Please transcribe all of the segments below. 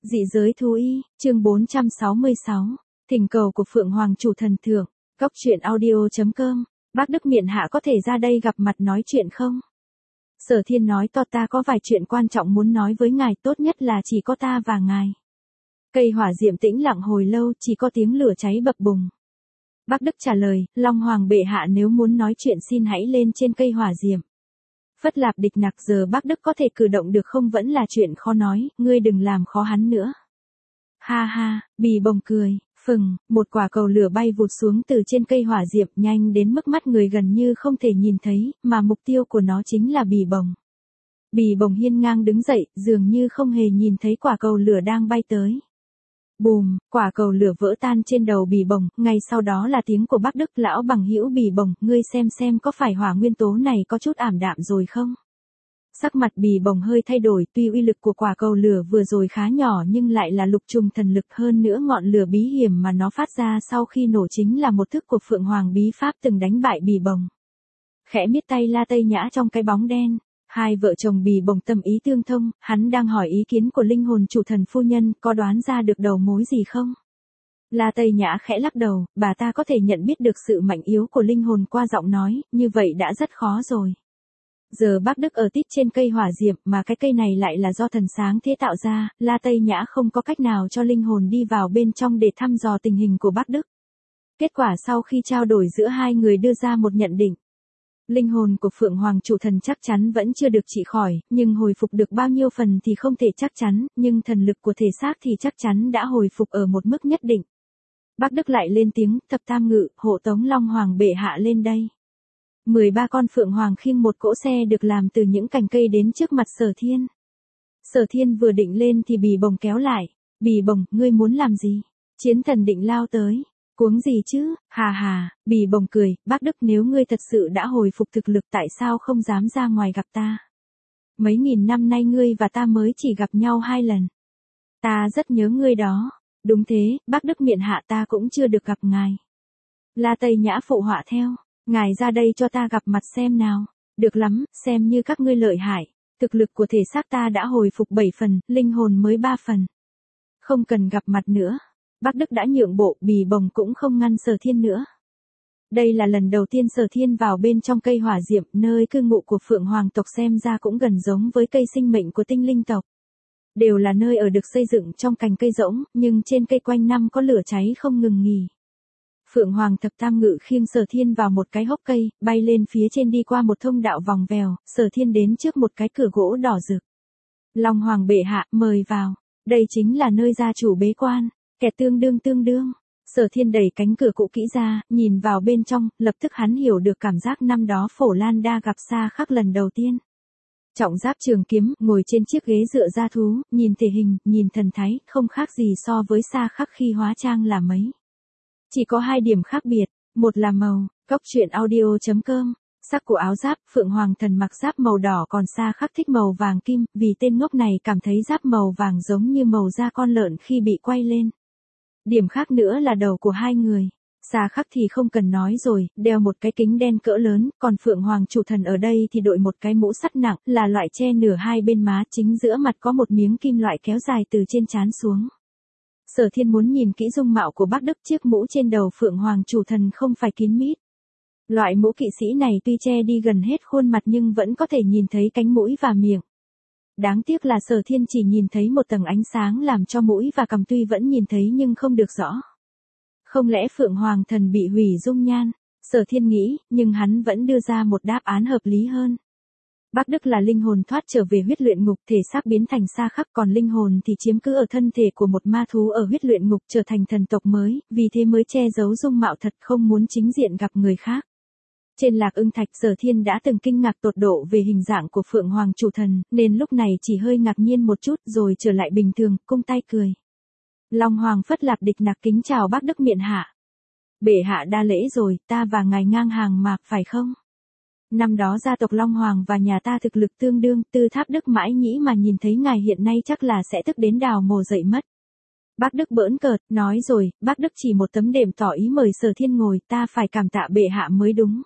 Dị giới thú y, chương 466, thỉnh cầu của Phượng Hoàng chủ thần thượng, góc truyện audio.com, bác Đức Miện Hạ có thể ra đây gặp mặt nói chuyện không? Sở Thiên nói to ta có vài chuyện quan trọng muốn nói với ngài, tốt nhất là chỉ có ta và ngài. Cây hỏa diệm tĩnh lặng hồi lâu, chỉ có tiếng lửa cháy bập bùng. Bác Đức trả lời, Long Hoàng bệ hạ nếu muốn nói chuyện xin hãy lên trên cây hỏa diệm. Phất Lạp Địch Nặc giờ bác Đức có thể cử động được không vẫn là chuyện khó nói, ngươi đừng làm khó hắn nữa. Ha ha, Bì Bồng cười, phừng, một quả cầu lửa bay vụt xuống từ trên cây hỏa diệm nhanh đến mức mắt người gần như không thể nhìn thấy, mà mục tiêu của nó chính là Bì Bồng. Bì Bồng hiên ngang đứng dậy, dường như không hề nhìn thấy quả cầu lửa đang bay tới. Bùm, quả cầu lửa vỡ tan trên đầu Bì Bồng, ngay sau đó là tiếng của bác Đức, lão bằng hữu Bì Bồng, ngươi xem có phải hỏa nguyên tố này có chút ảm đạm rồi không? Sắc mặt Bì Bồng hơi thay đổi, tuy uy lực của quả cầu lửa vừa rồi khá nhỏ nhưng lại là lục trùng thần lực, hơn nữa ngọn lửa bí hiểm mà nó phát ra sau khi nổ chính là một thức của Phượng Hoàng bí pháp từng đánh bại Bì Bồng. Khẽ miết tay La Tây Nhã trong cái bóng đen. Hai vợ chồng Bì Bồng tâm ý tương thông, hắn đang hỏi ý kiến của linh hồn chủ thần phu nhân, có đoán ra được đầu mối gì không? La Tây Nhã khẽ lắc đầu, bà ta có thể nhận biết được sự mạnh yếu của linh hồn qua giọng nói, như vậy đã rất khó rồi. Giờ bác Đức ở tít trên cây hỏa diệm mà cái cây này lại là do thần sáng thế tạo ra, La Tây Nhã không có cách nào cho linh hồn đi vào bên trong để thăm dò tình hình của bác Đức. Kết quả sau khi trao đổi giữa hai người đưa ra một nhận định. Linh hồn của Phượng Hoàng chủ thần chắc chắn vẫn chưa được trị khỏi, nhưng hồi phục được bao nhiêu phần thì không thể chắc chắn, nhưng thần lực của thể xác thì chắc chắn đã hồi phục ở một mức nhất định. Bác Đức lại lên tiếng, thập tam ngự, hộ tống Long Hoàng bệ hạ lên đây. 13 con Phượng Hoàng khiêng một cỗ xe được làm từ những cành cây đến trước mặt Sở Thiên. Sở Thiên vừa định lên thì Bì Bồng kéo lại, Bì Bồng, ngươi muốn làm gì? Chiến thần định lao tới. Cuống gì chứ, hà hà, Bì Bồng cười, bác Đức nếu ngươi thật sự đã hồi phục thực lực tại sao không dám ra ngoài gặp ta? Mấy nghìn năm nay ngươi và ta mới chỉ gặp nhau 2 lần. Ta rất nhớ ngươi đó. Đúng thế, bác Đức Miện Hạ ta cũng chưa được gặp ngài. La Tây Nhã phụ họa theo, ngài ra đây cho ta gặp mặt xem nào. Được lắm, xem như các ngươi lợi hại. Thực lực của thể xác ta đã hồi phục 7 phần, linh hồn mới 3 phần. Không cần gặp mặt nữa. Bác Đức đã nhượng bộ, Bì Bồng cũng không ngăn Sở Thiên nữa. Đây là lần đầu tiên Sở Thiên vào bên trong cây hỏa diệm, nơi cư ngụ của Phượng Hoàng tộc xem ra cũng gần giống với cây sinh mệnh của tinh linh tộc. Đều là nơi ở được xây dựng trong cành cây rỗng, nhưng trên cây quanh năm có lửa cháy không ngừng nghỉ. Phượng Hoàng thập tam ngự khiêng Sở Thiên vào một cái hốc cây, bay lên phía trên đi qua một thông đạo vòng vèo, Sở Thiên đến trước một cái cửa gỗ đỏ rực. Long Hoàng bệ hạ, mời vào. Đây chính là nơi gia chủ bế quan. Kẻ tương đương. Sở Thiên đẩy cánh cửa cũ kỹ ra, nhìn vào bên trong, lập tức hắn hiểu được cảm giác năm đó Phổ Lan Đa gặp Sa Khắc lần đầu tiên. Trọng giáp trường kiếm, ngồi trên chiếc ghế dựa da thú, nhìn thể hình, nhìn thần thái, không khác gì so với Sa Khắc khi hóa trang là mấy. Chỉ có 2 điểm khác biệt, một là màu, góc truyện audio.com, sắc của áo giáp, Phượng Hoàng thần mặc giáp màu đỏ còn Sa Khắc thích màu vàng kim, vì tên ngốc này cảm thấy giáp màu vàng giống như màu da con lợn khi bị quay lên. Điểm khác nữa là đầu của hai người. Sa Khắc thì không cần nói rồi, đeo một cái kính đen cỡ lớn, còn Phượng Hoàng chủ thần ở đây thì đội một cái mũ sắt nặng, là loại che nửa hai bên má, chính giữa mặt có một miếng kim loại kéo dài từ trên trán xuống. Sở Thiên muốn nhìn kỹ dung mạo của bác Đức, chiếc mũ trên đầu Phượng Hoàng chủ thần không phải kín mít. Loại mũ kỵ sĩ này tuy che đi gần hết khuôn mặt nhưng vẫn có thể nhìn thấy cánh mũi và miệng. Đáng tiếc là Sở Thiên chỉ nhìn thấy một tầng ánh sáng làm cho mũi và cằm tuy vẫn nhìn thấy nhưng không được rõ. Không lẽ Phượng Hoàng thần bị hủy dung nhan? Sở Thiên nghĩ, nhưng hắn vẫn đưa ra một đáp án hợp lý hơn. Bác Đức là linh hồn thoát trở về huyết luyện ngục, thể xác biến thành Sa Khắc, còn linh hồn thì chiếm cứ ở thân thể của một ma thú ở huyết luyện ngục trở thành thần tộc mới, vì thế mới che giấu dung mạo thật, không muốn chính diện gặp người khác. Trên Lạc Ưng Thạch, Sở Thiên đã từng kinh ngạc tột độ về hình dạng của Phượng Hoàng chủ thần, nên lúc này chỉ hơi ngạc nhiên một chút rồi trở lại bình thường, cung tay cười. Long Hoàng Phất Lạp Địch Nặc kính chào bác Đức Miện Hạ. Bệ hạ đa lễ rồi, ta và ngài ngang hàng mà, phải không? Năm đó gia tộc Long Hoàng và nhà ta thực lực tương đương, Tư Tháp Đức mãi nghĩ mà nhìn thấy ngài hiện nay chắc là sẽ tức đến đào mồ dậy mất. Bác Đức bỡn cợt, nói rồi, bác Đức chỉ một tấm đệm tỏ ý mời Sở Thiên ngồi, ta phải cảm tạ bệ hạ mới đúng.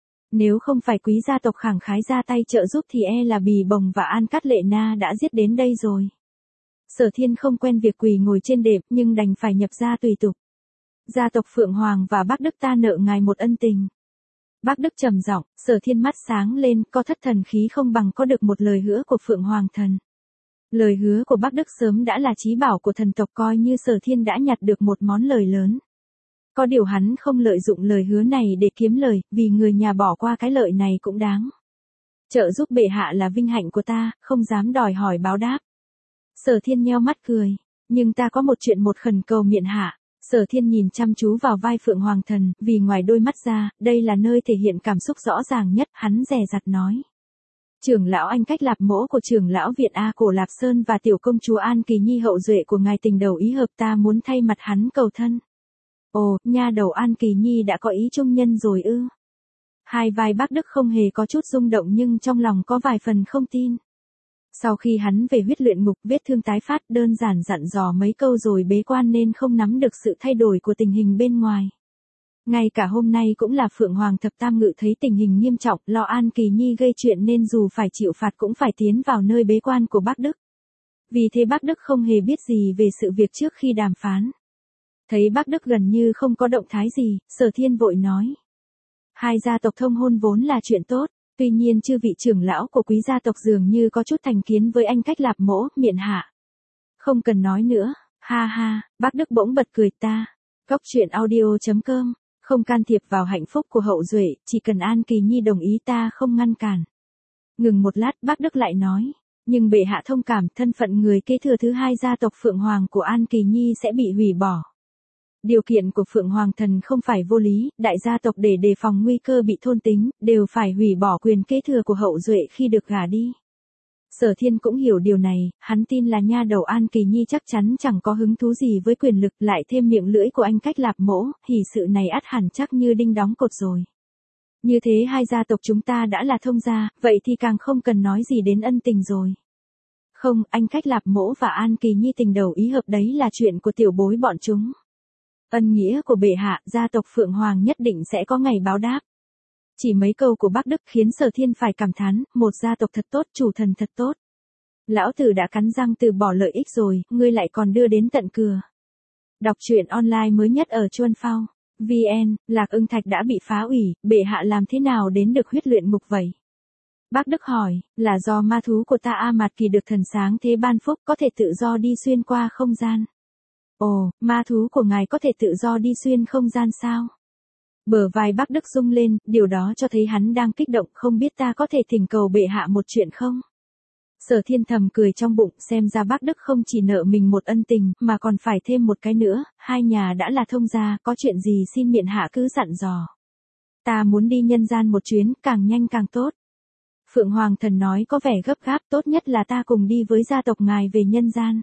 Nếu không phải quý gia tộc khẳng khái ra tay trợ giúp thì e là Bì Bồng và An Cát Lệ Na đã giết đến đây rồi. Sở Thiên không quen việc quỳ ngồi trên đệm nhưng đành phải nhập gia tùy tục. Gia tộc Phượng Hoàng và bác Đức ta nợ ngài một ân tình. Bác Đức trầm giọng, Sở Thiên mắt sáng lên, có thất thần khí không bằng có được một lời hứa của Phượng Hoàng thần. Lời hứa của bác Đức sớm đã là chí bảo của thần tộc, coi như Sở Thiên đã nhặt được một món lời lớn. Có điều hắn không lợi dụng lời hứa này để kiếm lời, vì người nhà bỏ qua cái lợi này cũng đáng. Trợ giúp bệ hạ là vinh hạnh của ta, không dám đòi hỏi báo đáp. Sở Thiên nheo mắt cười, nhưng ta có một chuyện một khẩn cầu miện hạ. Sở Thiên nhìn chăm chú vào vai Phượng Hoàng thần, vì ngoài đôi mắt ra, đây là nơi thể hiện cảm xúc rõ ràng nhất, hắn dè dặt nói. Trưởng lão Anh Cách Lạp Mỗ của trưởng lão Viện A Cổ Lạp Sơn và tiểu công chúa An Kỳ Nhi hậu duệ của ngài tình đầu ý hợp, ta muốn thay mặt hắn cầu thân. Ồ, nha đầu An Kỳ Nhi đã có ý trung nhân rồi ư? Hai vai bác Đức không hề có chút rung động nhưng trong lòng có vài phần không tin. Sau khi hắn về huyết luyện ngục, vết thương tái phát, đơn giản dặn dò mấy câu rồi bế quan nên không nắm được sự thay đổi của tình hình bên ngoài. Ngay cả hôm nay cũng là Phượng Hoàng Thập Tam Ngự thấy tình hình nghiêm trọng, lo An Kỳ Nhi gây chuyện nên dù phải chịu phạt cũng phải tiến vào nơi bế quan của bác Đức. Vì thế bác Đức không hề biết gì về sự việc trước khi đàm phán. Thấy bác Đức gần như không có động thái gì, Sở Thiên vội nói. Hai gia tộc thông hôn vốn là chuyện tốt, tuy nhiên chư vị trưởng lão của quý gia tộc dường như có chút thành kiến với Anh Cách Lạp Mỗ, miện hạ. Không cần nói nữa, ha ha, bác Đức bỗng bật cười ta. Góc truyện audio.com, không can thiệp vào hạnh phúc của hậu duệ, chỉ cần An Kỳ Nhi đồng ý ta không ngăn cản. Ngừng một lát bác Đức lại nói, nhưng bệ hạ thông cảm, thân phận người kế thừa thứ hai gia tộc Phượng Hoàng của An Kỳ Nhi sẽ bị hủy bỏ. Điều kiện của Phượng Hoàng thần không phải vô lý, đại gia tộc để đề phòng nguy cơ bị thôn tính, đều phải hủy bỏ quyền kế thừa của hậu duệ khi được gả đi. Sở Thiên cũng hiểu điều này, hắn tin là nha đầu An Kỳ Nhi chắc chắn chẳng có hứng thú gì với quyền lực, lại thêm miệng lưỡi của Anh Cách Lạp Mỗ, hỉ sự này ắt hẳn chắc như đinh đóng cột rồi. Như thế hai gia tộc chúng ta đã là thông gia, vậy thì càng không cần nói gì đến ân tình rồi. Không, Anh Cách Lạp Mỗ và An Kỳ Nhi tình đầu ý hợp đấy là chuyện của tiểu bối bọn chúng. Ân nghĩa của bệ hạ, gia tộc Phượng Hoàng nhất định sẽ có ngày báo đáp. Chỉ mấy câu của bác Đức khiến Sở Thiên phải cảm thán, một gia tộc thật tốt, chủ thần thật tốt. Lão tử đã cắn răng từ bỏ lợi ích rồi, ngươi lại còn đưa đến tận cửa. Đọc truyện online mới nhất ở Chuan Phao. VN, Lạc Ưng Thạch đã bị phá hủy, bệ hạ làm thế nào đến được huyết luyện ngục vậy? Bác Đức hỏi, là do ma thú của ta A Mạt Kỳ được thần sáng thế ban phúc có thể tự do đi xuyên qua không gian. Ồ, ma thú của ngài có thể tự do đi xuyên không gian sao? Bờ vai bác Đức rung lên, điều đó cho thấy hắn đang kích động, không biết ta có thể thỉnh cầu bệ hạ một chuyện không? Sở Thiên thầm cười trong bụng, xem ra bác Đức không chỉ nợ mình một ân tình, mà còn phải thêm một cái nữa, hai nhà đã là thông gia, có chuyện gì xin miện hạ cứ dặn dò. Ta muốn đi nhân gian một chuyến, càng nhanh càng tốt. Phượng Hoàng thần nói có vẻ gấp gáp, tốt nhất là ta cùng đi với gia tộc ngài về nhân gian.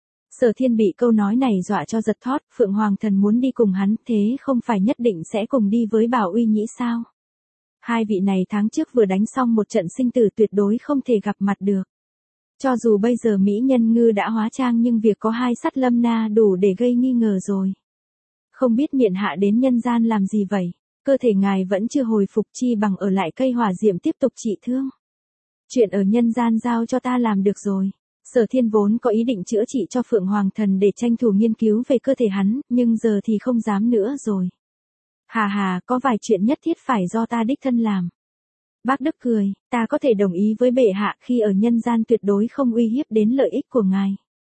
Sở Thiên bị câu nói này dọa cho giật thót, Phượng Hoàng thần muốn đi cùng hắn, thế không phải nhất định sẽ cùng đi với Bảo Uy Nhĩ sao? Hai vị này tháng trước vừa đánh xong một trận sinh tử, tuyệt đối không thể gặp mặt được. Cho dù bây giờ Mỹ Nhân Ngư đã hóa trang nhưng việc có hai sắt lâm na đủ để gây nghi ngờ rồi. Không biết miện hạ đến nhân gian làm gì vậy? Cơ thể ngài vẫn chưa hồi phục, chi bằng ở lại cây hỏa diệm tiếp tục trị thương. Chuyện ở nhân gian giao cho ta làm được rồi. Sở Thiên vốn có ý định chữa trị cho Phượng Hoàng thần để tranh thủ nghiên cứu về cơ thể hắn, nhưng giờ thì không dám nữa rồi. Hà hà, có vài chuyện nhất thiết phải do ta đích thân làm. Bác Đức cười, ta có thể đồng ý với bệ hạ khi ở nhân gian tuyệt đối không uy hiếp đến lợi ích của ngài.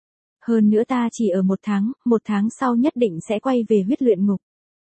Hơn nữa ta chỉ ở một tháng sau nhất định sẽ quay về huyết luyện ngục.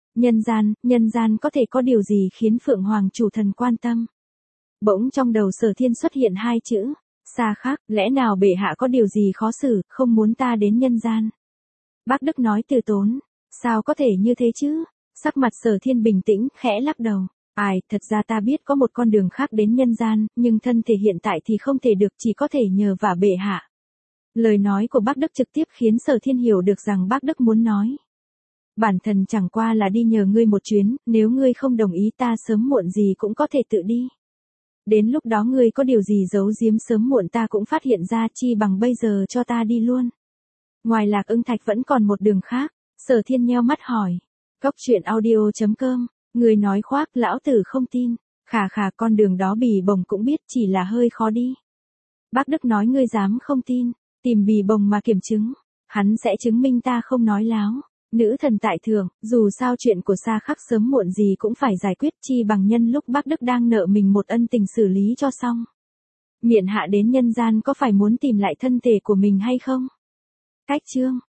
Nhân gian có thể có điều gì khiến Phượng Hoàng chủ thần quan tâm? Bỗng trong đầu Sở Thiên xuất hiện hai chữ. Xa khác, lẽ nào bệ hạ có điều gì khó xử, không muốn ta đến nhân gian? Bác Đức nói từ tốn, sao có thể như thế chứ? Sắc mặt Sở Thiên bình tĩnh, khẽ lắc đầu. Thật ra ta biết có một con đường khác đến nhân gian, nhưng thân thể hiện tại thì không thể được, chỉ có thể nhờ vả bệ hạ. Lời nói của bác Đức trực tiếp khiến Sở Thiên hiểu được rằng bác Đức muốn nói. Bản thân chẳng qua là đi nhờ ngươi một chuyến, nếu ngươi không đồng ý ta sớm muộn gì cũng có thể tự đi. Đến lúc đó ngươi có điều gì giấu giếm sớm muộn ta cũng phát hiện ra, chi bằng bây giờ cho ta đi luôn. Ngoài Lạc Ưng Thạch vẫn còn một đường khác. Sở Thiên nheo mắt hỏi. Góc truyện audio.com, người nói khoác, lão tử không tin. Khà khà, con đường đó bì bổng cũng biết, chỉ là hơi khó đi. Bác Đức nói ngươi dám không tin. Tìm bì bồng mà kiểm chứng. Hắn sẽ chứng minh ta không nói láo. Nữ thần tại thượng, dù sao chuyện của Sa Khắc sớm muộn gì cũng phải giải quyết, chi bằng nhân lúc bác Đức đang nợ mình một ân tình xử lý cho xong. Miện hạ đến nhân gian có phải muốn tìm lại thân thể của mình hay không? Cách chương